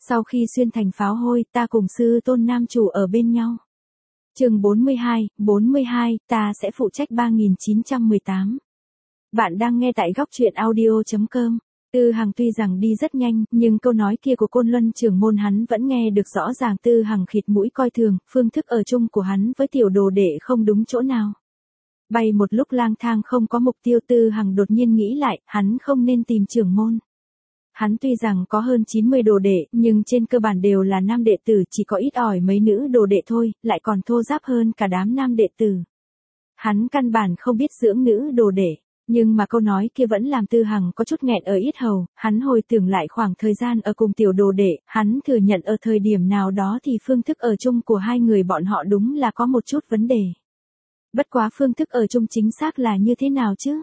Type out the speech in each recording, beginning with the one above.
Sau khi xuyên thành pháo hôi, ta cùng sư tôn nam chủ ở bên nhau. Chương 42, ta sẽ phụ trách 3918. Bạn đang nghe tại góc truyện audio.com. Tư Hằng tuy rằng đi rất nhanh, nhưng câu nói kia của Côn Luân trưởng môn hắn vẫn nghe được rõ ràng. Tư Hằng khịt mũi coi thường, phương thức ở chung của hắn với tiểu đồ đệ không đúng chỗ nào. Bay một lúc lang thang không có mục tiêu, Tư Hằng đột nhiên nghĩ lại, hắn không nên tìm trưởng môn. Hắn tuy rằng có hơn 90 đồ đệ, nhưng trên cơ bản đều là nam đệ tử, chỉ có ít ỏi mấy nữ đồ đệ thôi, lại còn thô ráp hơn cả đám nam đệ tử. Hắn căn bản không biết dưỡng nữ đồ đệ, nhưng mà câu nói kia vẫn làm Tư Hằng có chút nghẹn ở yết hầu. Hắn hồi tưởng lại khoảng thời gian ở cùng tiểu đồ đệ, hắn thừa nhận ở thời điểm nào đó thì phương thức ở chung của hai người bọn họ đúng là có một chút vấn đề. Bất quá phương thức ở chung chính xác là như thế nào chứ?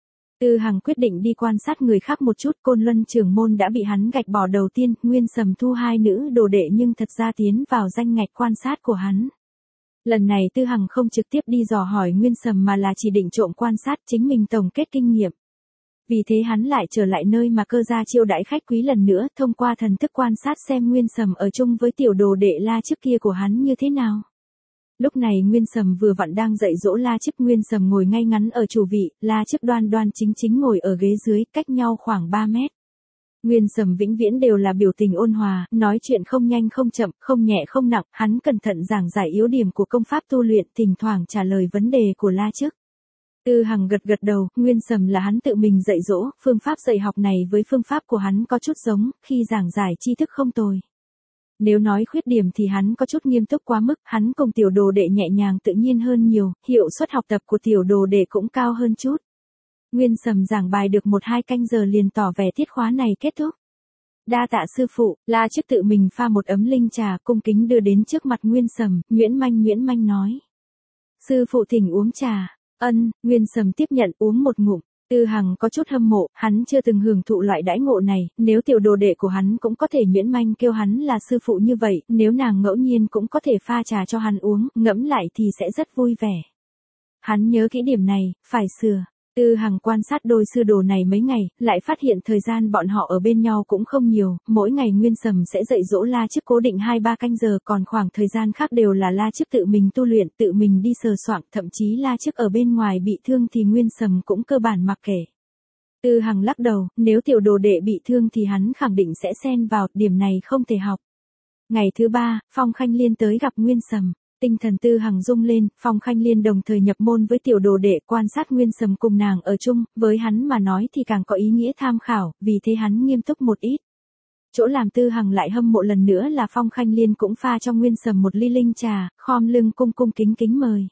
Tư Hằng quyết định đi quan sát người khác một chút. Côn Luân trưởng môn đã bị hắn gạch bỏ đầu tiên, Nguyên Sầm thu hai nữ đồ đệ nhưng thật ra tiến vào danh ngạch quan sát của hắn. Lần này Tư Hằng không trực tiếp đi dò hỏi Nguyên Sầm mà là chỉ định trộm quan sát, chính mình tổng kết kinh nghiệm. Vì thế hắn lại trở lại nơi mà Cơ gia chiêu đãi khách quý lần nữa, thông qua thần thức quan sát xem Nguyên Sầm ở chung với tiểu đồ đệ La trước kia của hắn như thế nào. Lúc này Nguyên Sầm vừa vặn đang dạy dỗ La Chức. Nguyên Sầm ngồi ngay ngắn ở chủ vị, La Chức đoan đoan chính chính ngồi ở ghế dưới, cách nhau khoảng 3 mét. Nguyên Sầm vĩnh viễn đều là biểu tình ôn hòa, nói chuyện không nhanh không chậm, không nhẹ không nặng, hắn cẩn thận giảng giải yếu điểm của công pháp tu luyện, thỉnh thoảng trả lời vấn đề của La Chức. Tư Hằng gật gật đầu, Nguyên Sầm là hắn tự mình dạy dỗ, phương pháp dạy học này với phương pháp của hắn có chút giống, khi giảng giải tri thức không tồi. Nếu nói khuyết điểm thì hắn có chút nghiêm túc quá mức, hắn cùng tiểu đồ đệ nhẹ nhàng tự nhiên hơn nhiều, hiệu suất học tập của tiểu đồ đệ cũng cao hơn chút. Nguyên Sầm giảng bài được 1-2 canh giờ liền tỏ vẻ tiết khóa này kết thúc. Đa tạ sư phụ. La Chức tự mình pha một ấm linh trà cung kính đưa đến trước mặt Nguyên Sầm, Nguyễn Manh nói. Sư phụ thỉnh uống trà. Ân, Nguyên Sầm tiếp nhận uống một ngụm. Tư Hằng có chút hâm mộ, hắn chưa từng hưởng thụ loại đãi ngộ này, nếu tiểu đồ đệ của hắn cũng có thể Nguyễn Manh kêu hắn là sư phụ như vậy, nếu nàng ngẫu nhiên cũng có thể pha trà cho hắn uống, ngẫm lại thì sẽ rất vui vẻ. Hắn nhớ kỹ điểm này, phải sửa. Tư Hằng quan sát đôi sư đồ này mấy ngày, lại phát hiện thời gian bọn họ ở bên nhau cũng không nhiều, mỗi ngày Nguyên Sầm sẽ dạy dỗ La Chức cố định 2-3 canh giờ, còn khoảng thời gian khác đều là La Chức tự mình tu luyện, tự mình đi sờ soạng, thậm chí La Chức ở bên ngoài bị thương thì Nguyên Sầm cũng cơ bản mặc kệ. Tư Hằng lắc đầu, nếu tiểu đồ đệ bị thương thì hắn khẳng định sẽ xen vào, điểm này không thể học. Ngày thứ 3, Phong Khanh Liên tới gặp Nguyên Sầm. Tinh thần Tư Hằng rung lên, Phong Khanh Liên đồng thời nhập môn với tiểu đồ đệ, quan sát Nguyên Sầm cùng nàng ở chung, với hắn mà nói thì càng có ý nghĩa tham khảo, vì thế hắn nghiêm túc một ít. Chỗ làm Tư Hằng lại hâm mộ lần nữa là Phong Khanh Liên cũng pha cho Nguyên Sầm một ly linh trà, khom lưng cung kính mời.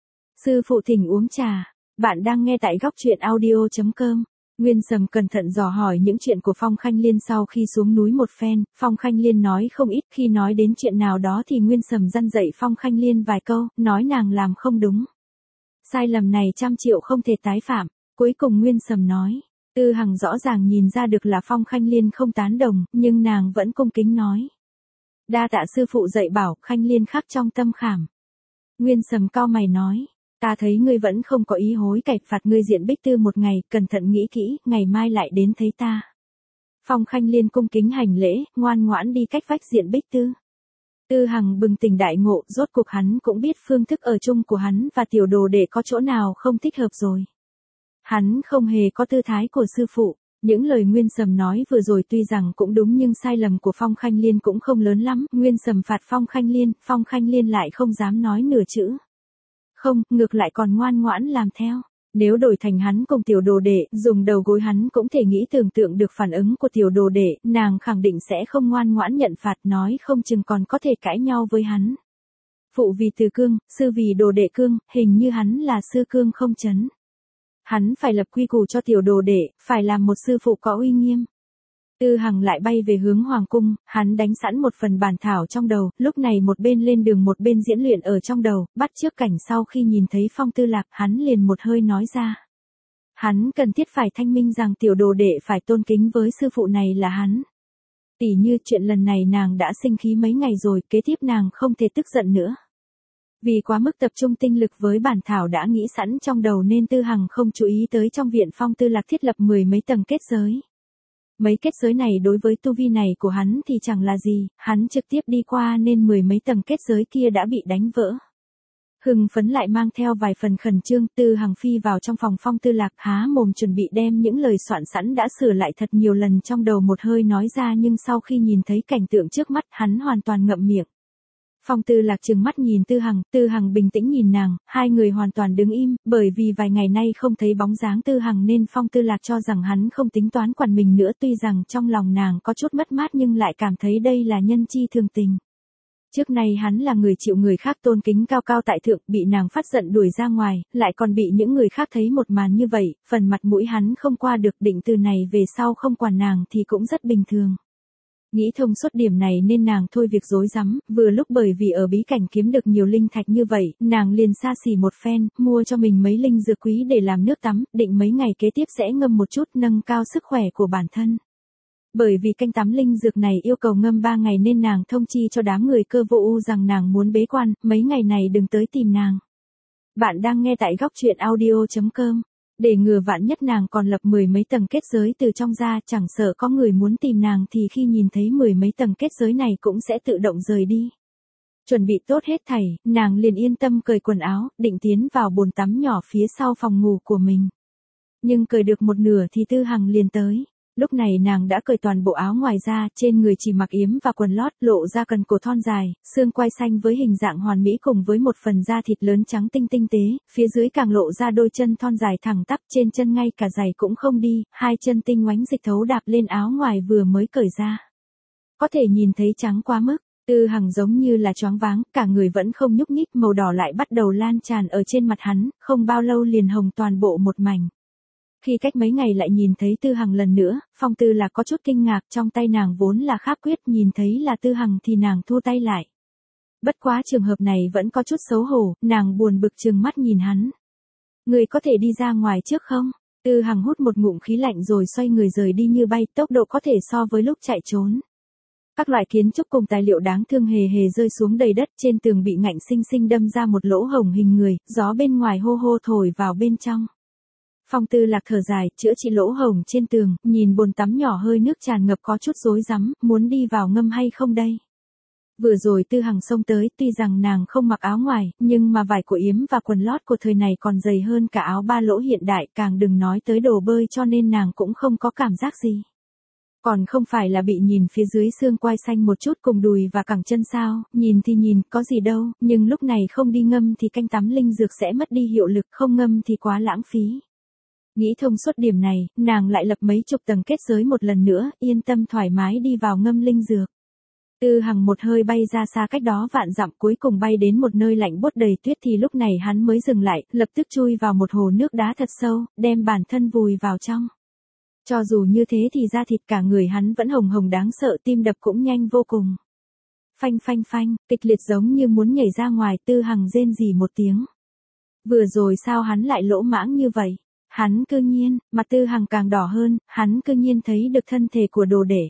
Sư phụ thỉnh uống trà. Bạn đang nghe tại góc truyện audio.com. Nguyên Sầm cẩn thận dò hỏi những chuyện của Phong Khanh Liên sau khi xuống núi một phen, Phong Khanh Liên nói không ít, khi nói đến chuyện nào đó thì Nguyên Sầm răn dạy Phong Khanh Liên vài câu, nói nàng làm không đúng. Sai lầm này 100 triệu không thể tái phạm, cuối cùng Nguyên Sầm nói. Tư Hằng rõ ràng nhìn ra được là Phong Khanh Liên không tán đồng, nhưng nàng vẫn cung kính nói. Đa tạ sư phụ dạy bảo, Khanh Liên khắc trong tâm khảm. Nguyên Sầm cau mày nói. Ta thấy ngươi vẫn không có ý hối cải, phạt ngươi diện Bích Tư một ngày, cẩn thận nghĩ kỹ, ngày mai lại đến thấy ta. Phong Khanh Liên cung kính hành lễ, ngoan ngoãn đi cách vách diện Bích Tư. Tư Hằng bừng tỉnh đại ngộ, rốt cuộc hắn cũng biết phương thức ở chung của hắn và tiểu đồ đệ có chỗ nào không thích hợp rồi. Hắn không hề có tư thái của sư phụ. Những lời Nguyên Sầm nói vừa rồi tuy rằng cũng đúng nhưng sai lầm của Phong Khanh Liên cũng không lớn lắm. Nguyên Sầm phạt Phong Khanh Liên lại không dám nói nửa chữ. Không, ngược lại còn ngoan ngoãn làm theo. Nếu đổi thành hắn cùng tiểu đồ đệ, dùng đầu gối hắn cũng thể nghĩ tưởng tượng được phản ứng của tiểu đồ đệ, nàng khẳng định sẽ không ngoan ngoãn nhận phạt, nói không chừng còn có thể cãi nhau với hắn. Phụ vì từ cương, sư vì đồ đệ cương, hình như hắn là sư cương không chấn. Hắn phải lập quy củ cho tiểu đồ đệ, phải làm một sư phụ có uy nghiêm. Tư Hằng lại bay về hướng Hoàng cung, hắn đánh sẵn một phần bản thảo trong đầu, lúc này một bên lên đường một bên diễn luyện ở trong đầu, bắt chước cảnh sau khi nhìn thấy Phong Tư Lạc, hắn liền một hơi nói ra. Hắn cần thiết phải thanh minh rằng tiểu đồ đệ phải tôn kính với sư phụ này là hắn. Tỉ như chuyện lần này nàng đã sinh khí mấy ngày rồi, kế tiếp nàng không thể tức giận nữa. Vì quá mức tập trung tinh lực với bản thảo đã nghĩ sẵn trong đầu nên Tư Hằng không chú ý tới trong viện Phong Tư Lạc thiết lập 10 mấy tầng kết giới. Mấy kết giới này đối với tu vi này của hắn thì chẳng là gì, hắn trực tiếp đi qua nên mười mấy tầng kết giới kia đã bị đánh vỡ. Hưng phấn lại mang theo vài phần khẩn trương, Tư Hằng phi vào trong phòng Phong Tư Lạc há mồm chuẩn bị đem những lời soạn sẵn đã sửa lại thật nhiều lần trong đầu một hơi nói ra, nhưng sau khi nhìn thấy cảnh tượng trước mắt hắn hoàn toàn ngậm miệng. Phong Tư Lạc trừng mắt nhìn Tư Hằng bình tĩnh nhìn nàng, hai người hoàn toàn đứng im, bởi vì vài ngày nay không thấy bóng dáng Tư Hằng nên Phong Tư Lạc cho rằng hắn không tính toán quản mình nữa, tuy rằng trong lòng nàng có chút mất mát nhưng lại cảm thấy đây là nhân chi thường tình. Trước nay hắn là người chịu người khác tôn kính cao cao tại thượng, bị nàng phát giận đuổi ra ngoài, lại còn bị những người khác thấy một màn như vậy, phần mặt mũi hắn không qua được, định từ này về sau không quản nàng thì cũng rất bình thường. Nghĩ thông suốt điểm này nên nàng thôi việc rối rắm, vừa lúc bởi vì ở bí cảnh kiếm được nhiều linh thạch như vậy, nàng liền xa xỉ một phen, mua cho mình mấy linh dược quý để làm nước tắm, định mấy ngày kế tiếp sẽ ngâm một chút nâng cao sức khỏe của bản thân. Bởi vì canh tắm linh dược này yêu cầu ngâm 3 ngày nên nàng thông chi cho đám người Cơ Vô U rằng nàng muốn bế quan, mấy ngày này đừng tới tìm nàng. Bạn đang nghe tại góc truyện audio.com. Để ngừa vạn nhất nàng còn lập mười mấy tầng kết giới từ trong ra, chẳng sợ có người muốn tìm nàng thì khi nhìn thấy mười mấy tầng kết giới này cũng sẽ tự động rời đi. Chuẩn bị tốt hết thảy, nàng liền yên tâm cởi quần áo, định tiến vào bồn tắm nhỏ phía sau phòng ngủ của mình. Nhưng cởi được một nửa thì Tư Hằng liền tới. Lúc này nàng đã cởi toàn bộ áo ngoài ra, trên người chỉ mặc yếm và quần lót, lộ ra cần cổ thon dài, xương quai xanh với hình dạng hoàn mỹ cùng với một phần da thịt lớn trắng tinh tế, phía dưới càng lộ ra đôi chân thon dài thẳng tắp, trên chân ngay cả giày cũng không đi, hai chân tinh oánh dịch thấu đạp lên áo ngoài vừa mới cởi ra. Có thể nhìn thấy trắng quá mức, Tư Hằng giống như là choáng váng, cả người vẫn không nhúc nhích, màu đỏ lại bắt đầu lan tràn ở trên mặt hắn, không bao lâu liền hồng toàn bộ một mảnh. Khi cách mấy ngày lại nhìn thấy Tư Hằng lần nữa, Phong Tư Lạc có chút kinh ngạc, trong tay nàng vốn là kháp quyết, nhìn thấy là Tư Hằng thì nàng thu tay lại. Bất quá trường hợp này vẫn có chút xấu hổ, nàng buồn bực trừng mắt nhìn hắn. Người có thể đi ra ngoài trước không? Tư Hằng hút một ngụm khí lạnh rồi xoay người rời đi như bay, tốc độ có thể so với lúc chạy trốn. Các loại kiến trúc cùng tài liệu đáng thương hề rơi xuống đầy đất, trên tường bị ngạnh xinh xinh đâm ra một lỗ hổng hình người, gió bên ngoài hô hô thổi vào bên trong. Phong Tư Lạc thở dài, chữa trị lỗ hổng trên tường, nhìn bồn tắm nhỏ hơi nước tràn ngập có chút rối rắm, muốn đi vào ngâm hay không đây? Vừa rồi Tư Hằng xông tới, tuy rằng nàng không mặc áo ngoài, nhưng mà vải của yếm và quần lót của thời này còn dày hơn cả áo ba lỗ hiện đại, càng đừng nói tới đồ bơi, cho nên nàng cũng không có cảm giác gì. Còn không phải là bị nhìn phía dưới xương quai xanh một chút cùng đùi và cẳng chân sao, nhìn thì nhìn, có gì đâu, nhưng lúc này không đi ngâm thì canh tắm linh dược sẽ mất đi hiệu lực, không ngâm thì quá lãng phí. Nghĩ thông suốt điểm này, nàng lại lập mấy chục tầng kết giới một lần nữa, yên tâm thoải mái đi vào ngâm linh dược. Tư Hằng một hơi bay ra xa cách đó vạn dặm, cuối cùng bay đến một nơi lạnh buốt đầy tuyết thì lúc này hắn mới dừng lại, lập tức chui vào một hồ nước đá thật sâu, đem bản thân vùi vào trong. Cho dù như thế thì da thịt cả người hắn vẫn hồng hồng đáng sợ, tim đập cũng nhanh vô cùng. Phanh phanh phanh, kịch liệt giống như muốn nhảy ra ngoài, Tư Hằng rên rỉ một tiếng. Vừa rồi sao hắn lại lỗ mãng như vậy? Hắn cư nhiên, mặt Tư Hằng càng đỏ hơn, hắn cư nhiên thấy được thân thể của đồ đệ.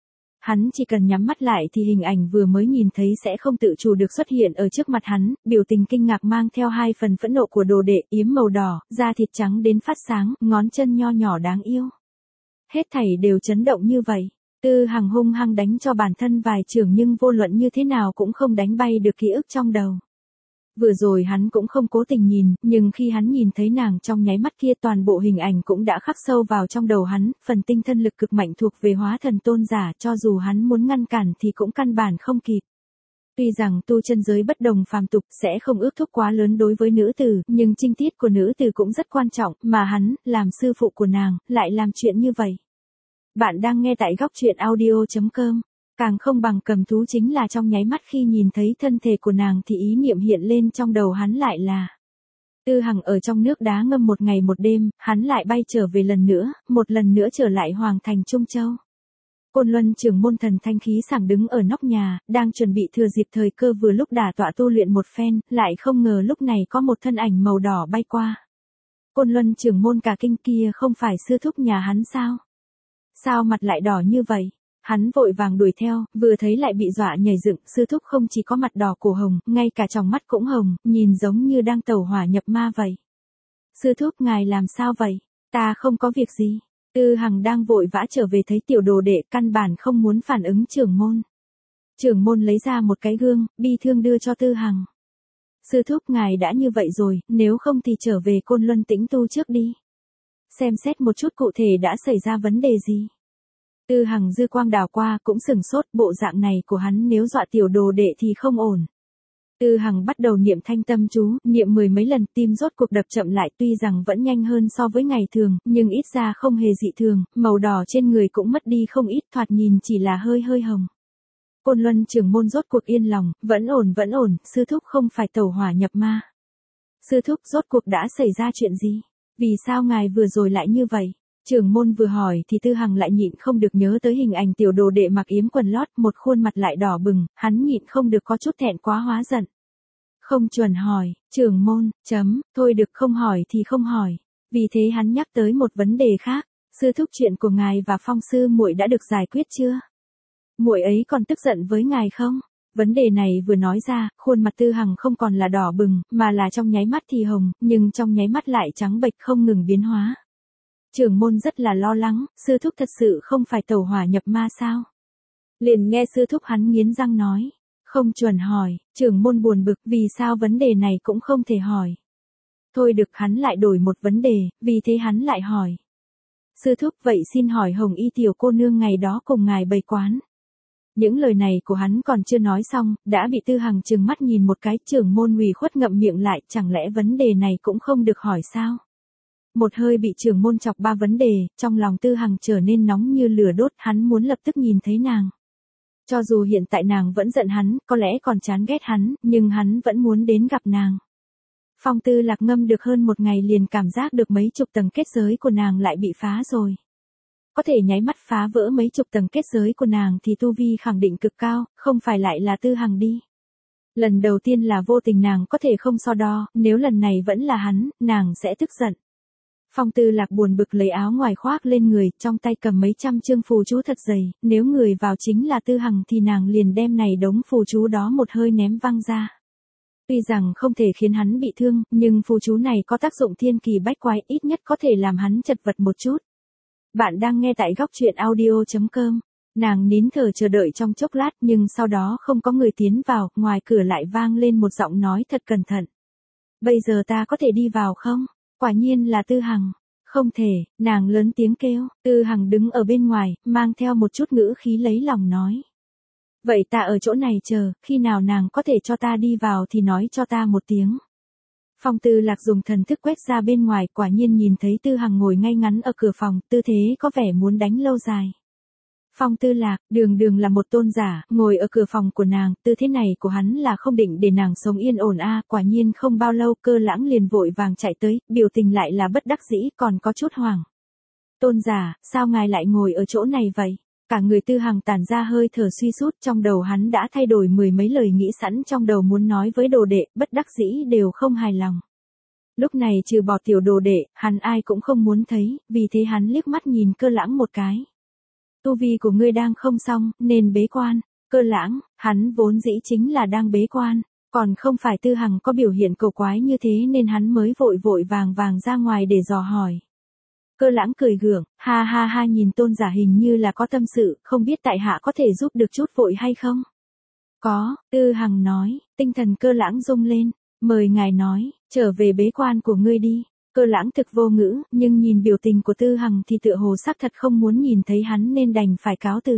Hắn chỉ cần nhắm mắt lại thì hình ảnh vừa mới nhìn thấy sẽ không tự chủ được xuất hiện ở trước mặt hắn, biểu tình kinh ngạc mang theo hai phần phẫn nộ của đồ đệ, yếm màu đỏ, da thịt trắng đến phát sáng, ngón chân nho nhỏ đáng yêu. Hết thảy đều chấn động như vậy. Tư Hằng hung hăng đánh cho bản thân vài chưởng nhưng vô luận như thế nào cũng không đánh bay được ký ức trong đầu. Vừa rồi hắn cũng không cố tình nhìn, nhưng khi hắn nhìn thấy nàng trong nháy mắt kia toàn bộ hình ảnh cũng đã khắc sâu vào trong đầu hắn, phần tinh thần lực cực mạnh thuộc về hóa thần tôn giả, cho dù hắn muốn ngăn cản thì cũng căn bản không kịp. Tuy rằng tu chân giới bất đồng phàm tục sẽ không ước thúc quá lớn đối với nữ tử, nhưng trinh tiết của nữ tử cũng rất quan trọng, mà hắn, làm sư phụ của nàng, lại làm chuyện như vậy. Bạn đang nghe tại góc truyện audio.com. Càng không bằng cầm thú chính là trong nháy mắt khi nhìn thấy thân thể của nàng thì ý niệm hiện lên trong đầu hắn lại là Tư Hằng ở trong nước đá ngâm một ngày một đêm, hắn lại bay trở về một lần nữa trở lại Hoàng thành Trung Châu. Côn Luân trưởng môn thần thanh khí sảng đứng ở nóc nhà, đang chuẩn bị thừa dịp thời cơ vừa lúc đả tọa tu luyện một phen, lại không ngờ lúc này có một thân ảnh màu đỏ bay qua. Côn Luân trưởng môn cả kinh, kia không phải sư thúc nhà hắn sao? Sao mặt lại đỏ như vậy? Hắn vội vàng đuổi theo, vừa thấy lại bị dọa nhảy dựng, sư thúc không chỉ có mặt đỏ cổ hồng, ngay cả tròng mắt cũng hồng, nhìn giống như đang tẩu hỏa nhập ma vậy. Sư thúc ngài làm sao vậy? Ta không có việc gì. Tư Hằng đang vội vã trở về thấy tiểu đồ đệ căn bản không muốn phản ứng trưởng môn. Trưởng môn lấy ra một cái gương, bi thương đưa cho Tư Hằng. Sư thúc ngài đã như vậy rồi, nếu không thì trở về Côn Luân tĩnh tu trước đi. Xem xét một chút cụ thể đã xảy ra vấn đề gì. Tư Hằng dư quang đảo qua cũng sừng sốt, bộ dạng này của hắn nếu dọa tiểu đồ đệ thì không ổn. Tư Hằng bắt đầu niệm thanh tâm chú, niệm 10 mấy lần, tim rốt cuộc đập chậm lại, tuy rằng vẫn nhanh hơn so với ngày thường, nhưng ít ra không hề dị thường, màu đỏ trên người cũng mất đi không ít, thoạt nhìn chỉ là hơi hơi hồng. Côn Luân trưởng môn rốt cuộc yên lòng, vẫn ổn, sư thúc không phải tẩu hỏa nhập ma. Sư thúc rốt cuộc đã xảy ra chuyện gì? Vì sao ngài vừa rồi lại như vậy? Trưởng môn vừa hỏi thì Tư Hằng lại nhịn không được nhớ tới hình ảnh tiểu đồ đệ mặc yếm quần lót, một khuôn mặt lại đỏ bừng, hắn nhịn không được có chút thẹn quá hóa giận. Không chuẩn hỏi, trưởng môn, thôi được không hỏi thì không hỏi. Vì thế hắn nhắc tới một vấn đề khác, sư thúc chuyện của ngài và Phong sư muội đã được giải quyết chưa? Muội ấy còn tức giận với ngài không? Vấn đề này vừa nói ra, khuôn mặt Tư Hằng không còn là đỏ bừng, mà là trong nháy mắt thì hồng, nhưng trong nháy mắt lại trắng bệch không ngừng biến hóa. Trưởng môn rất là lo lắng, sư thúc thật sự không phải tẩu hỏa nhập ma sao? Liền nghe sư thúc hắn nghiến răng nói, không chuẩn hỏi, trưởng môn buồn bực vì sao vấn đề này cũng không thể hỏi. Thôi được, hắn lại đổi một vấn đề, vì thế hắn lại hỏi. Sư thúc, vậy xin hỏi Hồng Y tiểu cô nương ngày đó cùng ngài bày quán. Những lời này của hắn còn chưa nói xong, đã bị Tư Hằng trừng mắt nhìn một cái, trưởng môn ủy khuất ngậm miệng lại, chẳng lẽ vấn đề này cũng không được hỏi sao? Một hơi bị trưởng môn chọc ba vấn đề, trong lòng Tư Hằng trở nên nóng như lửa đốt, hắn muốn lập tức nhìn thấy nàng. Cho dù hiện tại nàng vẫn giận hắn, có lẽ còn chán ghét hắn, nhưng hắn vẫn muốn đến gặp nàng. Phong Tư Lạc ngâm được hơn một ngày liền cảm giác được mấy chục tầng kết giới của nàng lại bị phá rồi. Có thể nháy mắt phá vỡ mấy chục tầng kết giới của nàng thì tu vi khẳng định cực cao, không phải lại là Tư Hằng đi. Lần đầu tiên là vô tình nàng có thể không so đo, nếu lần này vẫn là hắn, nàng sẽ tức giận. Phong Tư Lạc buồn bực lấy áo ngoài khoác lên người, trong tay cầm mấy trăm chương phù chú thật dày, nếu người vào chính là Tư Hằng thì nàng liền đem này đống phù chú đó một hơi ném văng ra. Tuy rằng không thể khiến hắn bị thương, nhưng phù chú này có tác dụng thiên kỳ bách quái, ít nhất có thể làm hắn chật vật một chút. Bạn đang nghe tại góc truyện audio.com. Nàng nín thở chờ đợi trong chốc lát nhưng sau đó không có người tiến vào, ngoài cửa lại vang lên một giọng nói thật cẩn thận. Bây giờ ta có thể đi vào không? Quả nhiên là Tư Hằng. Không thể, nàng lớn tiếng kêu, Tư Hằng đứng ở bên ngoài, mang theo một chút ngữ khí lấy lòng nói. Vậy ta ở chỗ này chờ, khi nào nàng có thể cho ta đi vào thì nói cho ta một tiếng. Phong Tư Lạc dùng thần thức quét ra bên ngoài, quả nhiên nhìn thấy Tư Hằng ngồi ngay ngắn ở cửa phòng, tư thế có vẻ muốn đánh lâu dài. Phong Tư Lạc, đường là một tôn giả, ngồi ở cửa phòng của nàng, tư thế này của hắn là không định để nàng sống yên ổn a. Quả nhiên không bao lâu Cơ Lãng liền vội vàng chạy tới, biểu tình lại là bất đắc dĩ, còn có chút hoảng. Tôn giả, sao ngài lại ngồi ở chỗ này vậy? Cả người Tư Hằng tản ra hơi thở suy sút, trong đầu hắn đã thay đổi mười mấy lời nghĩ sẵn trong đầu muốn nói với đồ đệ, bất đắc dĩ đều không hài lòng. Lúc này trừ bỏ tiểu đồ đệ, hắn ai cũng không muốn thấy, vì thế hắn liếc mắt nhìn Cơ Lãng một cái. Tu vi của ngươi đang không xong, nên bế quan. Cơ Lãng, hắn vốn dĩ chính là đang bế quan, còn không phải Tư Hằng có biểu hiện cầu quái như thế nên hắn mới vội vàng ra ngoài để dò hỏi. Cơ Lãng cười gượng, ha nhìn tôn giả hình như là có tâm sự, không biết tại hạ có thể giúp được chút vội hay không? Có, Tư Hằng nói, tinh thần Cơ Lãng rung lên, mời ngài nói, trở về bế quan của ngươi đi. Cơ Lãng thực vô ngữ, nhưng nhìn biểu tình của Tư Hằng thì tựa hồ xác thật không muốn nhìn thấy hắn nên đành phải cáo từ.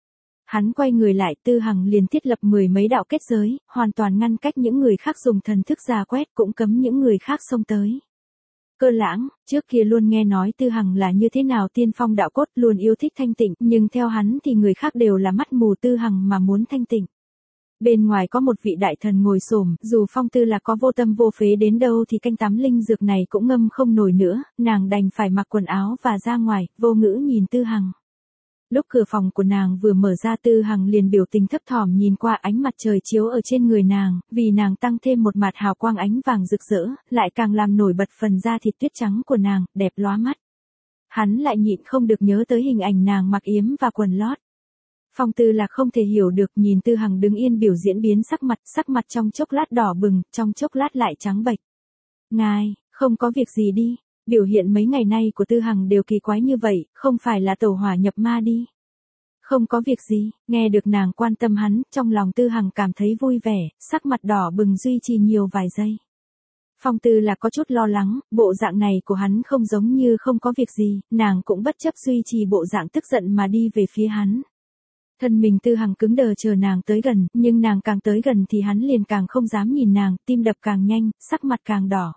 Hắn quay người lại, Tư Hằng liền thiết lập mười mấy đạo kết giới, hoàn toàn ngăn cách những người khác dùng thần thức rà quét, cũng cấm những người khác xông tới. Cơ Lãng, trước kia luôn nghe nói Tư Hằng là như thế nào tiên phong đạo cốt, luôn yêu thích thanh tịnh, nhưng theo hắn thì người khác đều là mắt mù, Tư Hằng mà muốn thanh tịnh. Bên ngoài có một vị đại thần ngồi xổm, dù Phong Tư Lạc có vô tâm vô phế đến đâu thì canh tắm linh dược này cũng ngâm không nổi nữa, nàng đành phải mặc quần áo và ra ngoài, vô ngữ nhìn Tư Hằng. Lúc cửa phòng của nàng vừa mở ra, Tư Hằng liền biểu tình thấp thỏm nhìn qua, ánh mặt trời chiếu ở trên người nàng, vì nàng tăng thêm một mặt hào quang ánh vàng rực rỡ, lại càng làm nổi bật phần da thịt tuyết trắng của nàng, đẹp lóa mắt. Hắn lại nhịn không được nhớ tới hình ảnh nàng mặc yếm và quần lót. Phong Tư Lạc không thể hiểu được, nhìn Tư Hằng đứng yên biểu diễn biến sắc mặt trong chốc lát đỏ bừng, trong chốc lát lại trắng bệch. Ngài, không có việc gì đi. Biểu hiện mấy ngày nay của Tư Hằng đều kỳ quái như vậy, không phải là tẩu hỏa nhập ma đi. Không có việc gì, nghe được nàng quan tâm hắn, trong lòng Tư Hằng cảm thấy vui vẻ, sắc mặt đỏ bừng duy trì nhiều vài giây. Phong Tư là có chút lo lắng, bộ dạng này của hắn không giống như không có việc gì, nàng cũng bất chấp duy trì bộ dạng tức giận mà đi về phía hắn. Thân mình Tư Hằng cứng đờ chờ nàng tới gần, nhưng nàng càng tới gần thì hắn liền càng không dám nhìn nàng, tim đập càng nhanh, sắc mặt càng đỏ.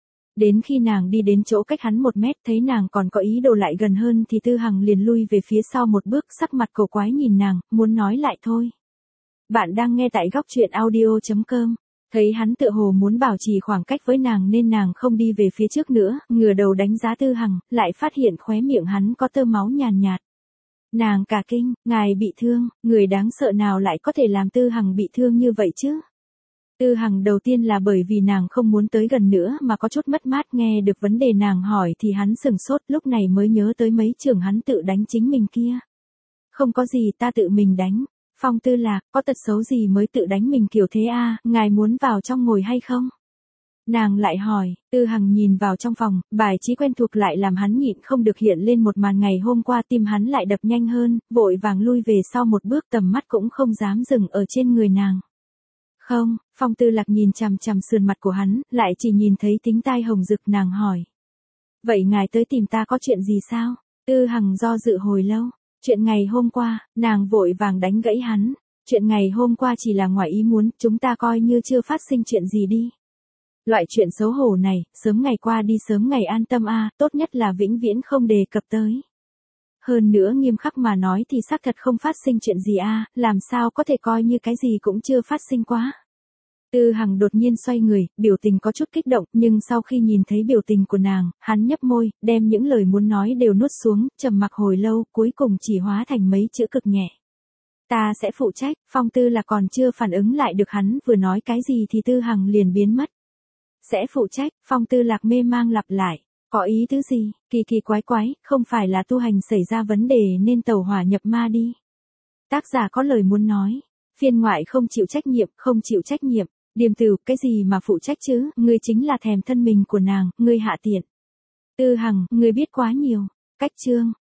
Đến khi nàng đi đến chỗ cách hắn 1 mét thấy nàng còn có ý đồ lại gần hơn thì Tư Hằng liền lui về phía sau một bước, sắc mặt cổ quái nhìn nàng, muốn nói lại thôi. Bạn đang nghe tại góc truyện audio.com. Thấy hắn tựa hồ muốn bảo trì khoảng cách với nàng nên nàng không đi về phía trước nữa, ngửa đầu đánh giá Tư Hằng, lại phát hiện khóe miệng hắn có tơ máu nhàn nhạt. Nàng cả kinh, ngài bị thương, người đáng sợ nào lại có thể làm Tư Hằng bị thương như vậy chứ? Tư Hằng đầu tiên là bởi vì nàng không muốn tới gần nữa mà có chút mất mát, nghe được vấn đề nàng hỏi thì hắn sừng sốt, lúc này mới nhớ tới mấy trường hắn tự đánh chính mình kia. Không có gì, ta tự mình đánh. Phong Tư Lạc, có tật xấu gì mới tự đánh mình kiểu thế a? Ngài muốn vào trong ngồi hay không? Nàng lại hỏi. Tư Hằng nhìn vào trong phòng, bài trí quen thuộc lại làm hắn nhịn không được hiện lên một màn ngày hôm qua, tim hắn lại đập nhanh hơn, vội vàng lui về sau một bước, tầm mắt cũng không dám dừng ở trên người nàng. Không, Phong Tư Lạc nhìn chằm chằm sườn mặt của hắn, lại chỉ nhìn thấy tính tai hồng rực, nàng hỏi. Vậy ngài tới tìm ta có chuyện gì sao? Tư Hằng do dự hồi lâu. Chuyện ngày hôm qua, nàng vội vàng đánh gãy hắn. Chuyện ngày hôm qua chỉ là ngoài ý muốn, chúng ta coi như chưa phát sinh chuyện gì đi. Loại chuyện xấu hổ này, sớm ngày qua đi sớm ngày an tâm a, tốt nhất là vĩnh viễn không đề cập tới. Hơn nữa nghiêm khắc mà nói thì xác thật không phát sinh chuyện gì a, làm sao có thể coi như cái gì cũng chưa phát sinh quá. Tư Hằng đột nhiên xoay người, biểu tình có chút kích động, nhưng sau khi nhìn thấy biểu tình của nàng, hắn nhấp môi, đem những lời muốn nói đều nuốt xuống, trầm mặc hồi lâu, cuối cùng chỉ hóa thành mấy chữ cực nhẹ. Ta sẽ phụ trách. Phong Tư là còn chưa phản ứng lại được hắn vừa nói cái gì thì Tư Hằng liền biến mất. Sẽ phụ trách. Phong Tư Lạc mê mang lặp lại. Có ý tứ gì? Kỳ kỳ quái quái, không phải là tu hành xảy ra vấn đề nên tẩu hỏa nhập ma đi. Tác giả có lời muốn nói. Phiên ngoại không chịu trách nhiệm, không chịu trách nhiệm. Điềm Tửu, cái gì mà phụ trách chứ, ngươi chính là thèm thân mình của nàng, ngươi hạ tiện. Tư Hằng, ngươi biết quá nhiều. Cách chương.